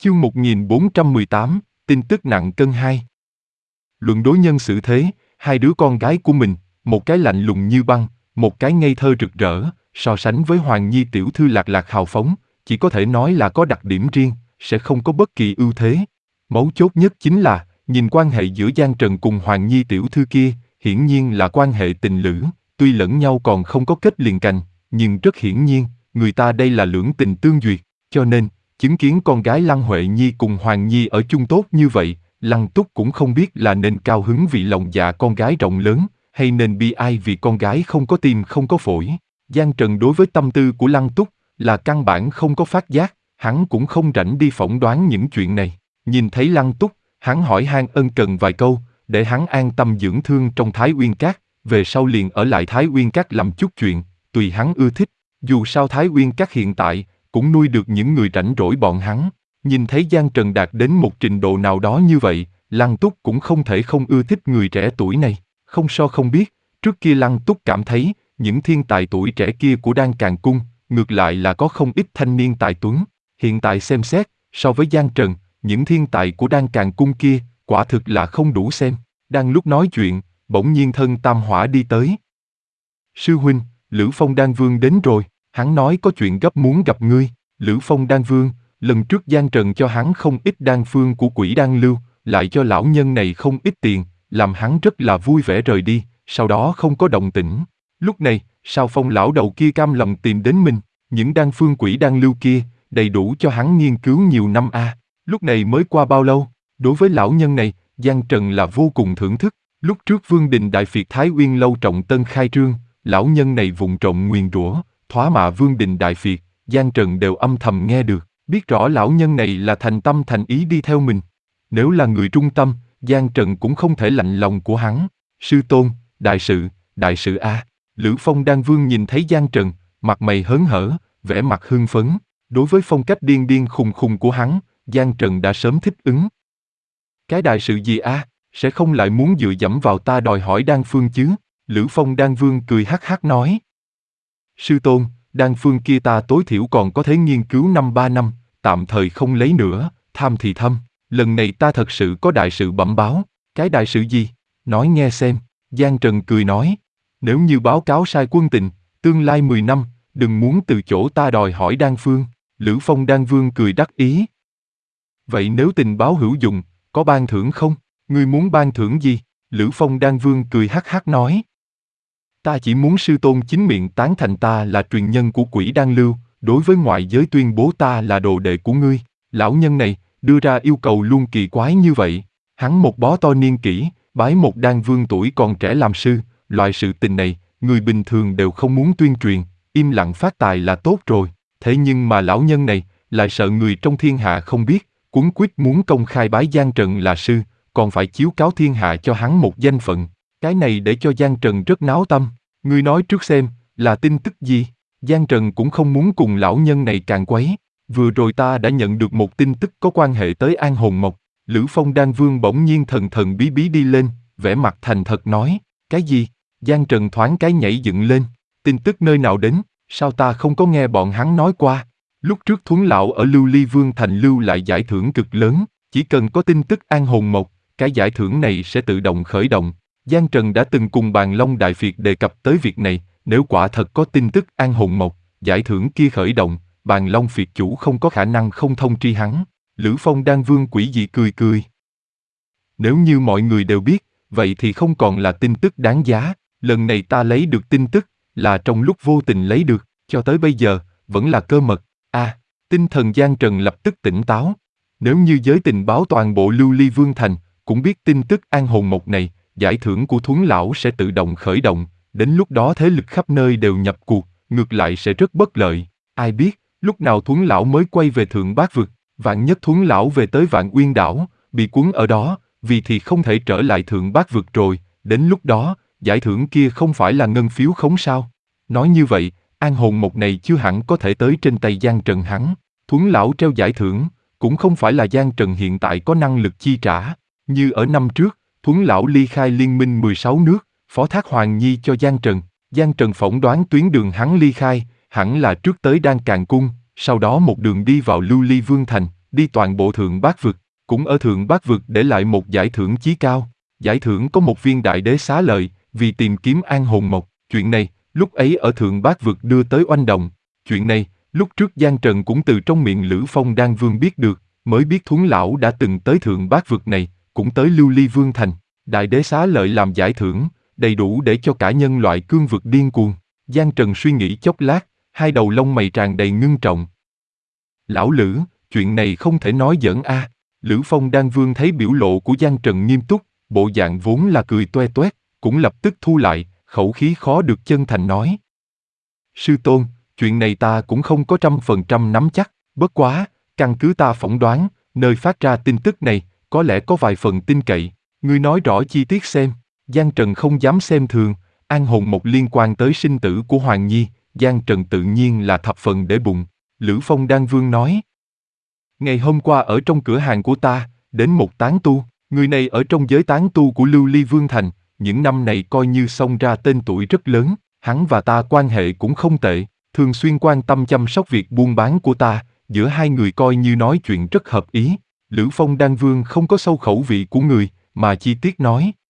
Chương 1418, tin tức nặng cân 2. Luận đối nhân xử thế, hai đứa con gái của mình, một cái lạnh lùng như băng, một cái ngây thơ rực rỡ, so sánh với Hoàng Nhi tiểu thư lạc lạc hào phóng, chỉ có thể nói là có đặc điểm riêng, sẽ không có bất kỳ ưu thế. Mấu chốt nhất chính là, nhìn quan hệ giữa Giang Trần cùng Hoàng Nhi tiểu thư kia, hiển nhiên là quan hệ tình lữ, tuy lẫn nhau còn không có kết liền cành, nhưng rất hiển nhiên, người ta đây là lưỡng tình tương duyệt, cho nên, chứng kiến con gái Lăng Huệ Nhi cùng Hoàng Nhi ở chung tốt như vậy, Lăng Túc cũng không biết là nên cao hứng vì lòng dạ con gái rộng lớn, hay nên bi ai vì con gái không có tim không có phổi. Giang Trần đối với tâm tư của Lăng Túc là căn bản không có phát giác, hắn cũng không rảnh đi phỏng đoán những chuyện này. Nhìn thấy Lăng Túc, hắn hỏi han ân cần vài câu, để hắn an tâm dưỡng thương trong Thái Uyên Các, về sau liền ở lại Thái Uyên Các làm chút chuyện, tùy hắn ưa thích. Dù sao Thái Uyên Các hiện tại cũng nuôi được những người rảnh rỗi bọn hắn. Nhìn thấy Giang Trần đạt đến một trình độ nào đó như vậy, Lăng Túc cũng không thể không ưa thích người trẻ tuổi này. Không so không biết, trước kia Lăng Túc cảm thấy, những thiên tài tuổi trẻ kia của Đan Càn Cung, ngược lại là có không ít thanh niên tài tuấn. Hiện tại xem xét, so với Giang Trần, những thiên tài của Đan Càn Cung kia, quả thực là không đủ xem. Đang lúc nói chuyện, bỗng nhiên Thân Tam Hỏa đi tới. Sư huynh, Lữ Phong Đan Vương đến rồi, hắn nói có chuyện gấp muốn gặp ngươi. Lữ Phong Đan Vương, lần trước Giang Trần cho hắn không ít đan phương của Quỷ Đan Lưu, lại cho lão nhân này không ít tiền, làm hắn rất là vui vẻ rời đi, sau đó không có động tĩnh. Lúc này, sao Phong lão đầu kia cam lòng tìm đến mình, những đan phương Quỷ Đan Lưu kia, đầy đủ cho hắn nghiên cứu nhiều năm a. Lúc này mới qua bao lâu, đối với lão nhân này, Giang Trần là vô cùng thưởng thức. Lúc trước Vương Đình Đại Phiệt Thái Uyên Lâu trọng tân khai trương, lão nhân này vụng trộm nguyền rủa, thoá mạ Vương Đình Đại Phiệt, Giang Trần đều âm thầm nghe được, biết rõ lão nhân này là thành tâm thành ý đi theo mình. Nếu là người trung tâm, Giang Trần cũng không thể lạnh lòng của hắn. Sư tôn, đại sự a. Lữ Phong Đan Vương nhìn thấy Giang Trần, mặt mày hớn hở, vẻ mặt hưng phấn. Đối với phong cách điên điên khùng khùng của hắn, Giang Trần đã sớm thích ứng. Cái đại sự gì a? Sẽ không lại muốn dựa dẫm vào ta đòi hỏi đan phương chứ? Lữ Phong Đan Vương cười hắc hắc nói. Sư tôn, đan phương kia ta tối thiểu còn có thể nghiên cứu 5-3 năm, tạm thời không lấy nữa, tham thì thâm. Lần này ta thật sự có đại sự bẩm báo. Cái đại sự gì? Nói nghe xem. Giang Trần cười nói. Nếu như báo cáo sai quân tình, tương lai 10 năm, đừng muốn từ chỗ ta đòi hỏi đan phương. Lữ Phong Đan Vương cười đắc ý. Vậy nếu tình báo hữu dụng, có ban thưởng không? Ngươi muốn ban thưởng gì? Lữ Phong Đan Vương cười hắc hắc nói. Ta chỉ muốn sư tôn chính miệng tán thành ta là truyền nhân của Quỷ Đan Lưu, đối với ngoại giới tuyên bố ta là đồ đệ của ngươi. Lão nhân này, đưa ra yêu cầu luôn kỳ quái như vậy. Hắn một bó to niên kỷ, bái một đan vương tuổi còn trẻ làm sư, loại sự tình này, người bình thường đều không muốn tuyên truyền, im lặng phát tài là tốt rồi. Thế nhưng mà lão nhân này, lại sợ người trong thiên hạ không biết, cuống quýt muốn công khai bái Giang Trần là sư, còn phải chiếu cáo thiên hạ cho hắn một danh phận. Cái này để cho Giang Trần rất náo tâm. Ngươi nói trước xem, là tin tức gì? Giang Trần cũng không muốn cùng lão nhân này càn quấy. Vừa rồi ta đã nhận được một tin tức có quan hệ tới An Hồn Mộc. Lữ Phong Đan Vương bỗng nhiên thần thần bí bí đi lên, vẻ mặt thành thật nói. Cái gì? Giang Trần thoáng cái nhảy dựng lên. Tin tức nơi nào đến? Sao ta không có nghe bọn hắn nói qua? Lúc trước Thuấn lão ở Lưu Ly Vương thành lưu lại giải thưởng cực lớn, chỉ cần có tin tức An Hồn Mộc, cái giải thưởng này sẽ tự động khởi động. Giang Trần đã từng cùng Bàn Long Đại Phiệt đề cập tới việc này, nếu quả thật có tin tức An Hồn Mộc, giải thưởng kia khởi động, Bàn Long Phiệt chủ không có khả năng không thông tri hắn. Lữ Phong Đan Vương quỷ dị cười cười. Nếu như mọi người đều biết, vậy thì không còn là tin tức đáng giá. Lần này ta lấy được tin tức, là trong lúc vô tình lấy được, cho tới bây giờ, vẫn là cơ mật. Tinh thần Giang Trần lập tức tỉnh táo. Nếu như giới tình báo toàn bộ Lưu Ly Vương thành, cũng biết tin tức An Hồn Mộc này, giải thưởng của Thuấn lão sẽ tự động khởi động, đến lúc đó thế lực khắp nơi đều nhập cuộc, ngược lại sẽ rất bất lợi. Ai biết, lúc nào Thuấn lão mới quay về Thượng Bát Vực, vạn nhất Thuấn lão về tới Vạn Uyên đảo, bị cuốn ở đó, vì thì không thể trở lại Thượng Bát Vực rồi, đến lúc đó, giải thưởng kia không phải là ngân phiếu khống sao? Nói như vậy, An Hồn Mộc này chưa hẳn có thể tới trên tay Giang Trần hắn. Thuấn lão treo giải thưởng, cũng không phải là Giang Trần hiện tại có năng lực chi trả. Như ở năm trước, Thuấn lão ly khai liên minh 16 nước, phó thác Hoàng Nhi cho Giang Trần. Giang Trần phỏng đoán tuyến đường hắn ly khai, hẳn là trước tới Đan Càn Cung, sau đó một đường đi vào Lưu Ly Vương thành, đi toàn bộ Thượng Bát Vực, cũng ở Thượng Bát Vực để lại một giải thưởng chí cao. Giải thưởng có một viên đại đế xá lợi, vì tìm kiếm an hồn mộc. Chuyện này, lúc ấy ở Thượng Bát Vực đưa tới oanh động. Chuyện này, lúc trước Giang Trần cũng từ trong miệng Lữ Phong Đan Vương biết được, mới biết Thuấn Lão đã từng tới Thượng Bát Vực này, cũng tới Lưu Ly Vương Thành. Đại đế xá lợi làm giải thưởng, đầy đủ để cho cả nhân loại cương vực điên cuồng. Giang Trần suy nghĩ chốc lát, hai đầu lông mày tràn đầy ngưng trọng. Lão Lữ, chuyện này không thể nói giỡn a. Lữ Phong Đan Vương thấy biểu lộ của Giang Trần nghiêm túc, bộ dạng vốn là cười toe toét, cũng lập tức thu lại, khẩu khí khó được chân thành nói. Sư tôn, chuyện này ta cũng không có 100% nắm chắc, bất quá, căn cứ ta phỏng đoán, nơi phát ra tin tức này, có lẽ có vài phần tin cậy. Ngươi nói rõ chi tiết xem. Giang Trần không dám xem thường, an hồn mộc liên quan tới sinh tử của Hoàng Nhi, Giang Trần tự nhiên là thập phần để bụng. Lữ Phong Đan Vương nói. Ngày hôm qua ở trong cửa hàng của ta, đến một tán tu, người này ở trong giới tán tu của Lưu Ly Vương Thành, những năm này coi như xông ra tên tuổi rất lớn, hắn và ta quan hệ cũng không tệ, thường xuyên quan tâm chăm sóc việc buôn bán của ta, giữa hai người coi như nói chuyện rất hợp ý. Lữ Phong Đan Vương không có sâu khẩu vị của người, mà chi tiết nói.